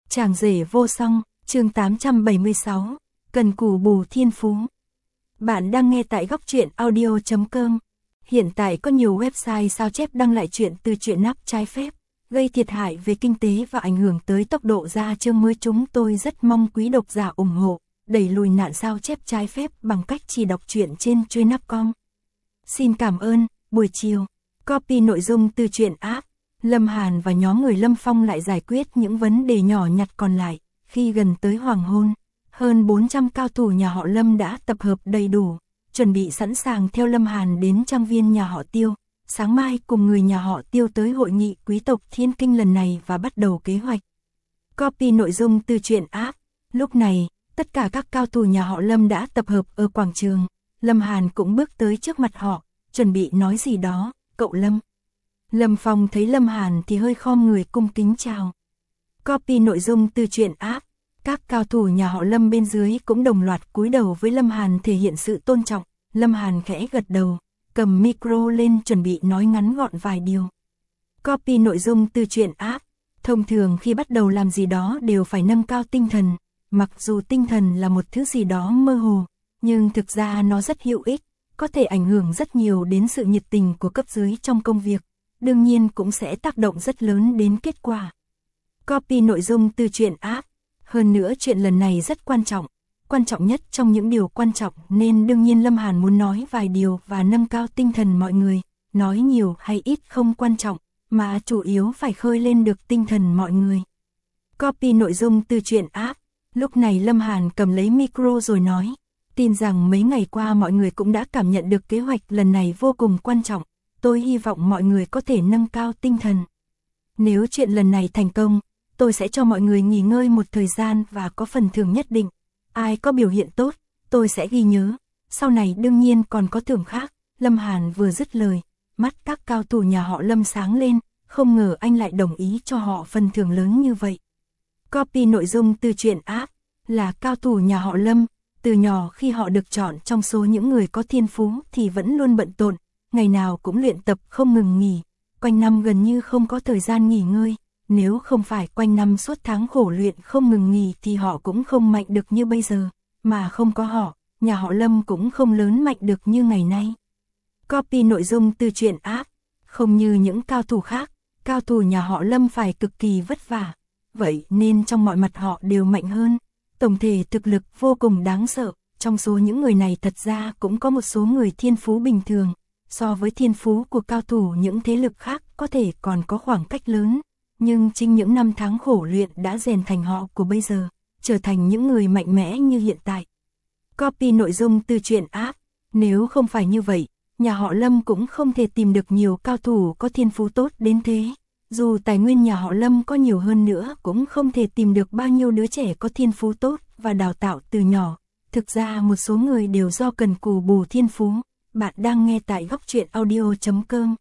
Chàng rể vô song, chương 876, cần cù bù thiên phú. Bạn đang nghe tại góc truyện audio.com. Hiện tại có nhiều website sao chép đăng lại chuyện từ truyện nắp trái phép, gây thiệt hại về kinh tế và ảnh hưởng tới tốc độ ra chương mới. Chúng tôi rất mong quý độc giả ủng hộ, đẩy lùi nạn sao chép trái phép bằng cách chỉ đọc truyện trên chuyên.com. Xin cảm ơn, buổi chiều. Copy nội dung từ truyện app. Lâm Hàn và nhóm người Lâm Phong lại giải quyết những vấn đề nhỏ nhặt còn lại. Khi gần tới hoàng hôn, hơn 400 cao thủ nhà họ Lâm đã tập hợp đầy đủ, chuẩn bị sẵn sàng theo Lâm Hàn đến trang viên nhà họ Tiêu. Sáng mai cùng người nhà họ Tiêu tới hội nghị quý tộc Thiên Kinh lần này và bắt đầu kế hoạch. Copy nội dung từ truyện app. Lúc này, tất cả các cao thủ nhà họ Lâm đã tập hợp ở quảng trường. Lâm Hàn cũng bước tới trước mặt họ, chuẩn bị nói gì đó. Cậu Lâm. Lâm Phong thấy Lâm Hàn thì hơi khom người cung kính chào. Copy nội dung từ truyện app. Các cao thủ nhà họ Lâm bên dưới cũng đồng loạt cúi đầu với Lâm Hàn thể hiện sự tôn trọng. Lâm Hàn khẽ gật đầu, cầm micro lên chuẩn bị nói ngắn gọn vài điều. Copy nội dung từ truyện app. Thông thường khi bắt đầu làm gì đó đều phải nâng cao tinh thần. Mặc dù tinh thần là một thứ gì đó mơ hồ, nhưng thực ra nó rất hữu ích, có thể ảnh hưởng rất nhiều đến sự nhiệt tình của cấp dưới trong công việc. Đương nhiên cũng sẽ tác động rất lớn đến kết quả. Copy nội dung từ truyện app. Hơn nữa chuyện lần này rất quan trọng nhất trong những điều quan trọng nên đương nhiên Lâm Hàn muốn nói vài điều và nâng cao tinh thần mọi người. Nói nhiều hay ít không quan trọng, mà chủ yếu phải khơi lên được tinh thần mọi người. Copy nội dung từ truyện app. Lúc này Lâm Hàn cầm lấy micro rồi nói, tin rằng mấy ngày qua mọi người cũng đã cảm nhận được kế hoạch lần này vô cùng quan trọng. Tôi hy vọng mọi người có thể nâng cao tinh thần. Nếu chuyện lần này thành công, tôi sẽ cho mọi người nghỉ ngơi một thời gian và có phần thưởng nhất định. Ai có biểu hiện tốt, tôi sẽ ghi nhớ. Sau này đương nhiên còn có thưởng khác. Lâm Hàn vừa dứt lời, mắt các cao thủ nhà họ Lâm sáng lên, không ngờ anh lại đồng ý cho họ phần thưởng lớn như vậy. Copy nội dung từ truyện app. Là cao thủ nhà họ Lâm, từ nhỏ khi họ được chọn trong số những người có thiên phú thì vẫn luôn bận rộn. Ngày nào cũng luyện tập không ngừng nghỉ, quanh năm gần như không có thời gian nghỉ ngơi. Nếu không phải quanh năm suốt tháng khổ luyện không ngừng nghỉ thì họ cũng không mạnh được như bây giờ. Mà không có họ, nhà họ Lâm cũng không lớn mạnh được như ngày nay. Copy nội dung từ truyện app. Không như những cao thủ khác, cao thủ nhà họ Lâm phải cực kỳ vất vả. Vậy nên trong mọi mặt họ đều mạnh hơn. Tổng thể thực lực vô cùng đáng sợ. Trong số những người này thật ra cũng có một số người thiên phú bình thường. So với thiên phú của cao thủ những thế lực khác có thể còn có khoảng cách lớn, nhưng chính những năm tháng khổ luyện đã rèn thành họ của bây giờ, trở thành những người mạnh mẽ như hiện tại. Copy nội dung từ truyện app. Nếu không phải như vậy, nhà họ Lâm cũng không thể tìm được nhiều cao thủ có thiên phú tốt đến thế. Dù tài nguyên nhà họ Lâm có nhiều hơn nữa cũng không thể tìm được bao nhiêu đứa trẻ có thiên phú tốt và đào tạo từ nhỏ. Thực ra một số người đều do cần cù bù thiên phú. Bạn đang nghe tại góc truyện audio.com.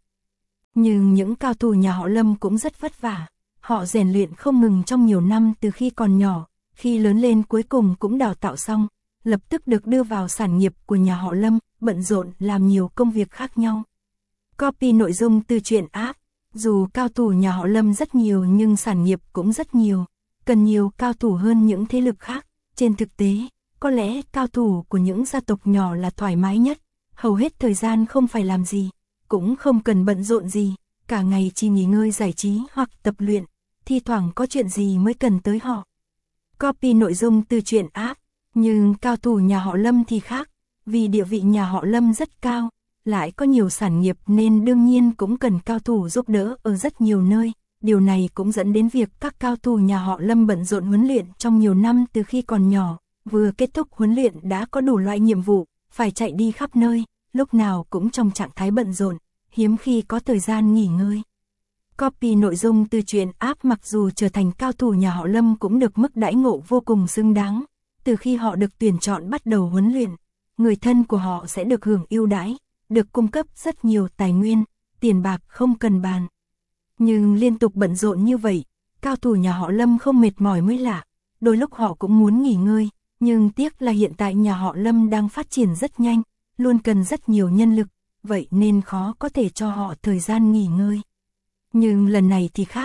Nhưng những cao thủ nhà họ Lâm cũng rất vất vả. Họ rèn luyện không ngừng trong nhiều năm từ khi còn nhỏ. Khi lớn lên cuối cùng cũng đào tạo xong, lập tức được đưa vào sản nghiệp của nhà họ Lâm, bận rộn làm nhiều công việc khác nhau. Copy nội dung từ truyện app. Dù cao thủ nhà họ Lâm rất nhiều nhưng sản nghiệp cũng rất nhiều. Cần nhiều cao thủ hơn những thế lực khác. Trên thực tế, có lẽ cao thủ của những gia tộc nhỏ là thoải mái nhất. Hầu hết thời gian không phải làm gì, cũng không cần bận rộn gì, cả ngày chỉ nghỉ ngơi giải trí hoặc tập luyện, thi thoảng có chuyện gì mới cần tới họ. Copy nội dung từ truyện app. Nhưng cao thủ nhà họ Lâm thì khác, vì địa vị nhà họ Lâm rất cao, lại có nhiều sản nghiệp nên đương nhiên cũng cần cao thủ giúp đỡ ở rất nhiều nơi. Điều này cũng dẫn đến việc các cao thủ nhà họ Lâm bận rộn huấn luyện trong nhiều năm từ khi còn nhỏ, vừa kết thúc huấn luyện đã có đủ loại nhiệm vụ, phải chạy đi khắp nơi, lúc nào cũng trong trạng thái bận rộn, hiếm khi có thời gian nghỉ ngơi. Copy nội dung từ truyện app. Mặc dù trở thành cao thủ nhà họ Lâm cũng được mức đãi ngộ vô cùng xứng đáng. Từ khi họ được tuyển chọn bắt đầu huấn luyện, người thân của họ sẽ được hưởng ưu đãi, được cung cấp rất nhiều tài nguyên, tiền bạc không cần bàn. Nhưng liên tục bận rộn như vậy, cao thủ nhà họ Lâm không mệt mỏi mới lạ. Đôi lúc họ cũng muốn nghỉ ngơi, nhưng tiếc là hiện tại nhà họ Lâm đang phát triển rất nhanh, luôn cần rất nhiều nhân lực, vậy nên khó có thể cho họ thời gian nghỉ ngơi. Nhưng lần này thì khác,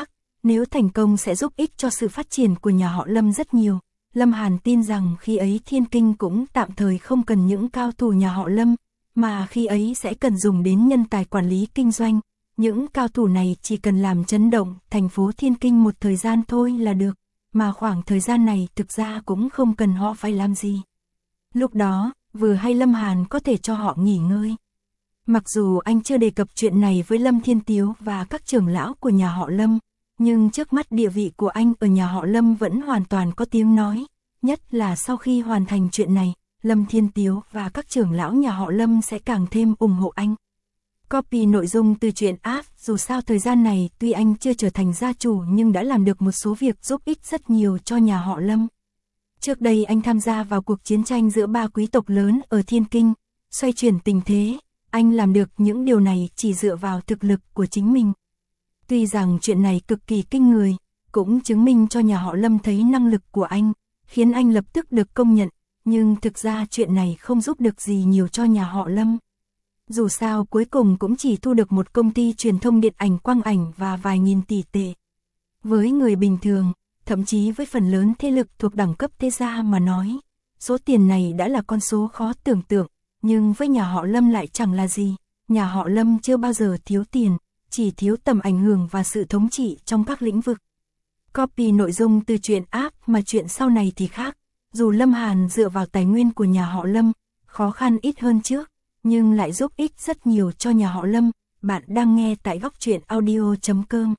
Nếu thành công sẽ giúp ích cho sự phát triển của nhà họ Lâm rất nhiều. Lâm Hàn tin rằng khi ấy Thiên Kinh cũng tạm thời không cần những cao thủ nhà họ Lâm, mà khi ấy sẽ cần dùng đến nhân tài quản lý kinh doanh. Những cao thủ này chỉ cần làm chấn động thành phố Thiên Kinh một thời gian thôi là được, mà khoảng thời gian này thực ra cũng không cần họ phải làm gì. Lúc đó, vừa hay Lâm Hàn có thể cho họ nghỉ ngơi. Mặc dù anh chưa đề cập chuyện này với Lâm Thiên Tiếu và các trưởng lão của nhà họ Lâm, nhưng trước mắt địa vị của anh ở nhà họ Lâm vẫn hoàn toàn có tiếng nói, nhất là sau khi hoàn thành chuyện này, Lâm Thiên Tiếu và các trưởng lão nhà họ Lâm sẽ càng thêm ủng hộ anh. Copy nội dung từ truyện app. Dù sao thời gian này tuy anh chưa trở thành gia chủ nhưng đã làm được một số việc giúp ích rất nhiều cho nhà họ Lâm. Trước đây anh tham gia vào cuộc chiến tranh giữa 3 quý tộc lớn ở Thiên Kinh, xoay chuyển tình thế, anh làm được những điều này chỉ dựa vào thực lực của chính mình. Tuy rằng chuyện này cực kỳ kinh người, cũng chứng minh cho nhà họ Lâm thấy năng lực của anh, khiến anh lập tức được công nhận, nhưng thực ra chuyện này không giúp được gì nhiều cho nhà họ Lâm. Dù sao cuối cùng cũng chỉ thu được một công ty truyền thông điện ảnh quang ảnh và vài nghìn tỷ tệ. Với người bình thường, thậm chí với phần lớn thế lực thuộc đẳng cấp thế gia mà nói, số tiền này đã là con số khó tưởng tượng, nhưng với nhà họ Lâm lại chẳng là gì. Nhà họ Lâm chưa bao giờ thiếu tiền, chỉ thiếu tầm ảnh hưởng và sự thống trị trong các lĩnh vực. Copy nội dung từ truyện app mà chuyện sau này thì khác. Dù Lâm Hàn dựa vào tài nguyên của nhà họ Lâm, khó khăn ít hơn trước, nhưng lại giúp ích rất nhiều cho nhà họ Lâm. Bạn đang nghe tại Góc Truyện Audio.com.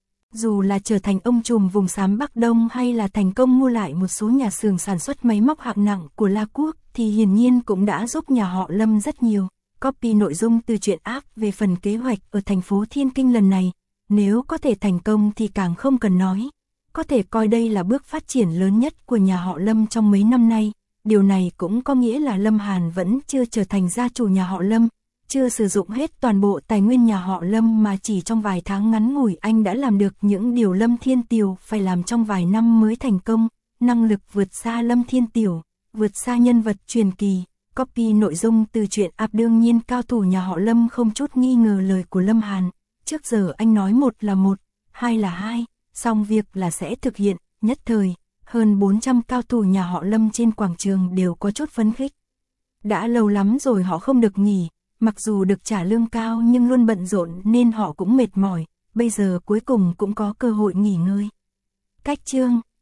Dù là trở thành ông trùm vùng xám Bắc Đông hay là thành công mua lại một số nhà xưởng sản xuất máy móc hạng nặng của La Quốc thì hiển nhiên cũng đã giúp nhà họ Lâm rất nhiều. Copy nội dung từ truyện app về phần kế hoạch ở thành phố Thiên Kinh lần này. Nếu có thể thành công thì càng không cần nói. Có thể coi đây là bước phát triển lớn nhất của nhà họ Lâm trong mấy năm nay. Điều này cũng có nghĩa là Lâm Hàn vẫn chưa trở thành gia chủ nhà họ Lâm, chưa sử dụng hết toàn bộ tài nguyên nhà họ Lâm mà chỉ trong vài tháng ngắn ngủi anh đã làm được những điều Lâm Thiên Tiểu phải làm trong vài năm mới thành công. Năng lực vượt xa Lâm Thiên Tiểu, vượt xa nhân vật truyền kỳ. Copy nội dung từ truyện app. Đương nhiên cao thủ nhà họ Lâm không chút nghi ngờ lời của Lâm Hàn. Trước giờ anh nói một là một, hai là hai, xong việc là sẽ thực hiện. Nhất thời, hơn 400 cao thủ nhà họ Lâm trên quảng trường đều có chút phấn khích. Đã lâu lắm rồi họ không được nghỉ, mặc dù được trả lương cao nhưng luôn bận rộn nên họ cũng mệt mỏi, bây giờ cuối cùng cũng có cơ hội nghỉ ngơi. Cách chương